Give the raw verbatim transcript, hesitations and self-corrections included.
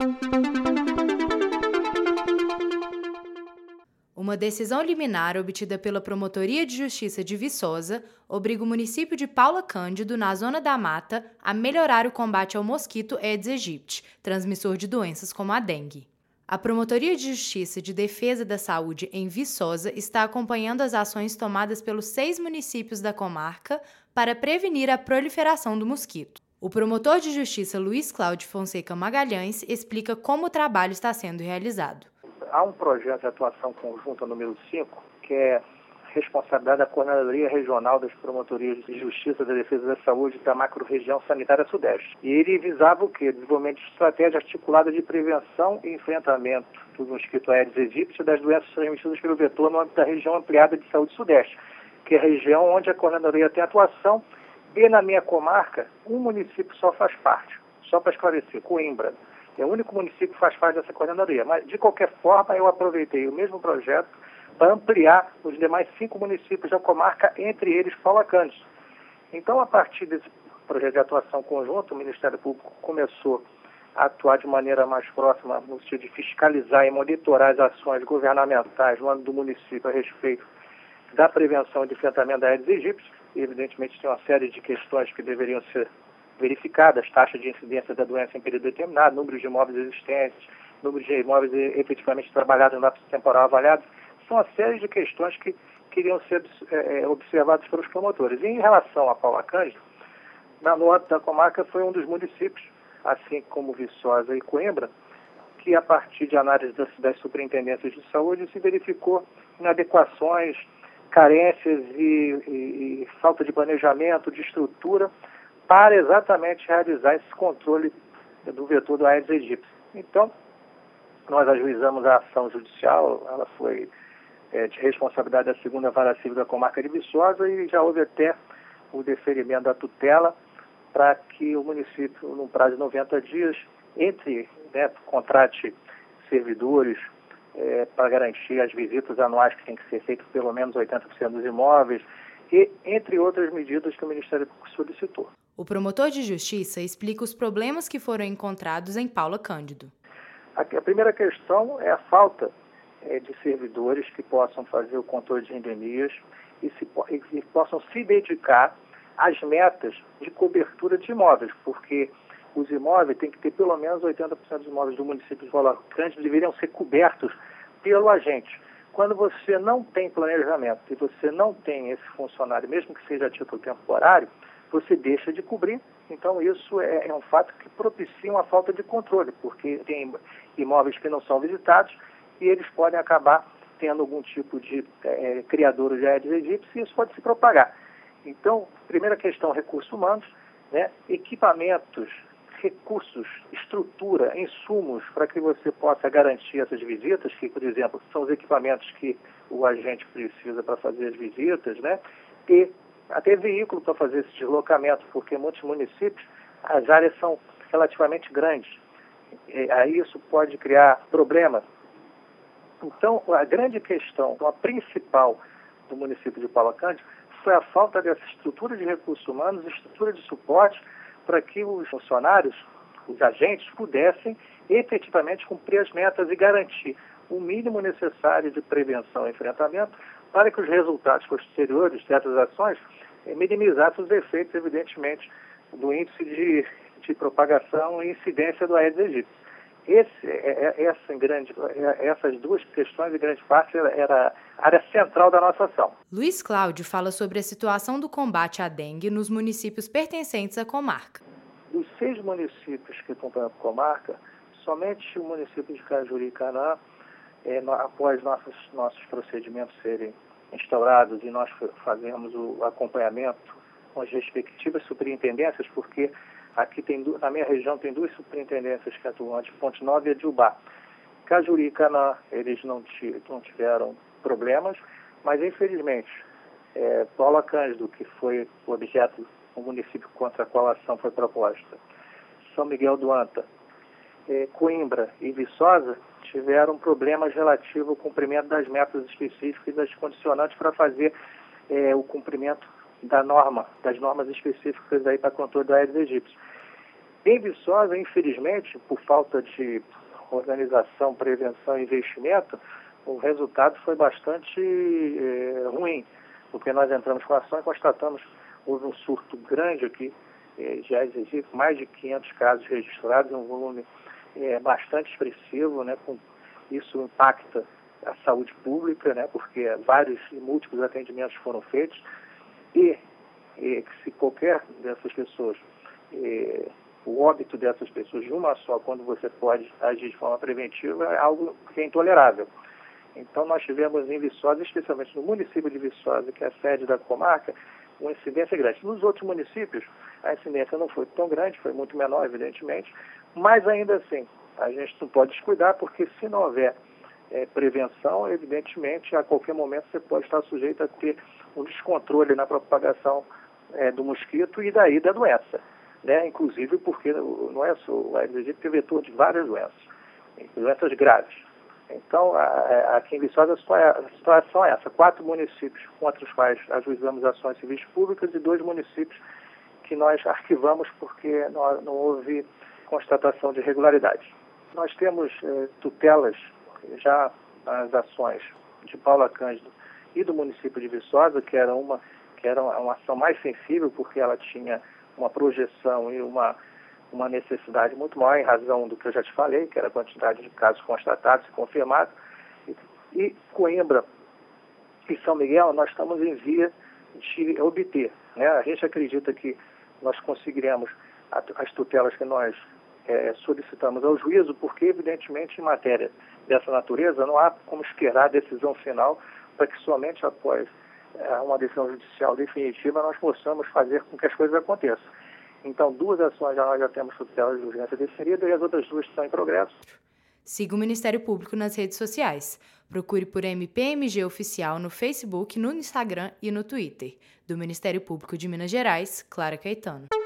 Uma decisão liminar obtida pela Promotoria de Justiça de Viçosa obriga o município de Paula Cândido, na Zona da Mata, a melhorar o combate ao mosquito Aedes aegypti, transmissor de doenças como a dengue. A Promotoria de Justiça de Defesa da Saúde em Viçosa está acompanhando as ações tomadas pelos seis municípios da comarca para prevenir a proliferação do mosquito. O promotor de justiça Luiz Cláudio Fonseca Magalhães explica como o trabalho está sendo realizado. Há um projeto de atuação conjunta número cinco, que é responsabilidade da Coordenadoria Regional das Promotorias de Justiça da Defesa da Saúde da Macro-Região Sanitária Sudeste. E ele visava o quê? Desenvolvimento de estratégia articulada de prevenção e enfrentamento do mosquito Aedes aegypti e das doenças transmitidas pelo vetor no âmbito da região ampliada de saúde sudeste, que é a região onde a Coordenadoria tem atuação. E na minha comarca, um município só faz parte. Só para esclarecer, Coimbra. É o único município que faz parte dessa coordenadoria. Mas, de qualquer forma, eu aproveitei o mesmo projeto para ampliar os demais cinco municípios da comarca, entre eles Paula Cândido. Então, a partir desse projeto de atuação conjunta, o Ministério Público começou a atuar de maneira mais próxima, no sentido de fiscalizar e monitorar as ações governamentais no âmbito do município a respeito da prevenção e do enfrentamento da Aedes aegypti. E, evidentemente, tem uma série de questões que deveriam ser verificadas, taxa de incidência da doença em período determinado, número de imóveis existentes, número de imóveis efetivamente trabalhados no lapso temporal avaliado. São uma série de questões que queriam ser é, observadas pelos promotores. E em relação a Paula Cândido, no âmbito da comarca foi um dos municípios, assim como Viçosa e Coimbra, que a partir de análise das, das superintendências de saúde se verificou inadequações, carências e, e, e falta de planejamento, de estrutura, para exatamente realizar esse controle do vetor do Aedes aegypti. Então, nós ajuizamos a ação judicial, ela foi é, de responsabilidade da segunda Vara Civil da comarca de Viçosa e já houve até o deferimento da tutela para que o município, num prazo de noventa dias, entre, né, contrate servidores é, para garantir as visitas anuais que tem que ser feitas pelo menos oitenta por cento dos imóveis, e entre outras medidas que o Ministério Público solicitou. O promotor de justiça explica os problemas que foram encontrados em Paula Cândido. A, a primeira questão é a falta é, de servidores que possam fazer o controle de endemias e, se, e, e possam se dedicar às metas de cobertura de imóveis, porque os imóveis têm que ter pelo menos oitenta por cento dos imóveis do município de Paula Cândido deveriam ser cobertos pelo agente. Quando você não tem planejamento e você não tem esse funcionário, mesmo que seja a título temporário, você deixa de cobrir. Então, isso é, é um fato que propicia uma falta de controle, porque tem imóveis que não são visitados e eles podem acabar tendo algum tipo de é, criadouro de Aedes aegypti e isso pode se propagar. Então, primeira questão, recursos humanos, né, equipamentos, recursos, estrutura, insumos para que você possa garantir essas visitas, que, por exemplo, são os equipamentos que o agente precisa para fazer as visitas, né? E até veículo para fazer esse deslocamento, porque em muitos municípios as áreas são relativamente grandes. E aí isso pode criar problemas. Então, a grande questão, a principal do município de Paula Cândido, foi a falta dessa estrutura de recursos humanos, estrutura de suporte, para que os funcionários, os agentes, pudessem efetivamente cumprir as metas e garantir o mínimo necessário de prevenção e enfrentamento para que os resultados posteriores dessas ações eh, minimizassem os efeitos, evidentemente, do índice de, de propagação e incidência do Aedes aegypti. Esse, é, é, essa, em grande, é, essas duas questões, em grande parte, era, era a área central da nossa ação. Luiz Cláudio fala sobre a situação do combate à dengue nos municípios pertencentes à comarca. Dos seis municípios que compõem a comarca, somente o município de Cajuri e Canaã, é, no, após nossos, nossos procedimentos serem instaurados e nós fazemos o acompanhamento com as respectivas superintendências, porque aqui tem, na minha região tem duas superintendências que atuam, de Ponte Nova e Adjubá. Cajuri e Canaã, eles não, não tiveram problemas, mas infelizmente, é, Paula Cândido, que foi o objeto do município contra a qual a ação foi proposta, São Miguel do Anta, é, Coimbra e Viçosa tiveram problemas relativos ao cumprimento das metas específicas e das condicionantes para fazer é, o cumprimento da norma, das normas específicas aí para controle do Aedes aegypti. Em Viçosa, infelizmente, por falta de organização, prevenção e investimento, o resultado foi bastante eh, ruim, porque nós entramos com a ação e constatamos houve um surto grande aqui, eh, já existe mais de quinhentos casos registrados, um volume eh, bastante expressivo, né, com, isso impacta a saúde pública, né, porque vários e múltiplos atendimentos foram feitos, e, e se qualquer dessas pessoas, eh, o óbito dessas pessoas de uma só, quando você pode agir de forma preventiva, é algo que é intolerável. Então, nós tivemos em Viçosa, especialmente no município de Viçosa, que é a sede da comarca, uma incidência grande. Nos outros municípios, a incidência não foi tão grande, foi muito menor, evidentemente, mas ainda assim, a gente não pode descuidar, porque se não houver é, prevenção, evidentemente, a qualquer momento você pode estar sujeito a ter um descontrole na propagação é, do mosquito e daí da doença, né? Inclusive porque não é só o Aedes aegypti, é vetor de várias doenças, doenças graves. Então, a, a, aqui em Viçosa, a situação é essa. Quatro municípios contra os quais ajuizamos ações civis públicas e dois municípios que nós arquivamos porque não, não houve constatação de irregularidade. Nós temos eh, tutelas já nas ações de Paula Cândido e do município de Viçosa, que era uma, que era uma ação mais sensível, porque ela tinha uma projeção e uma... uma necessidade muito maior em razão do que eu já te falei, que era a quantidade de casos constatados e confirmados. E, e Coimbra e São Miguel, nós estamos em via de obter, né? A gente acredita que nós conseguiremos a, as tutelas que nós é, solicitamos ao juízo, porque, evidentemente, em matéria dessa natureza, não há como esperar a decisão final para que somente após é, uma decisão judicial definitiva nós possamos fazer com que as coisas aconteçam. Então, duas ações já nós já temos tutela de urgência definida e as outras duas estão em progresso. Siga o Ministério Público nas redes sociais. Procure por M P M G Oficial no Facebook, no Instagram e no Twitter. Do Ministério Público de Minas Gerais, Clara Caetano.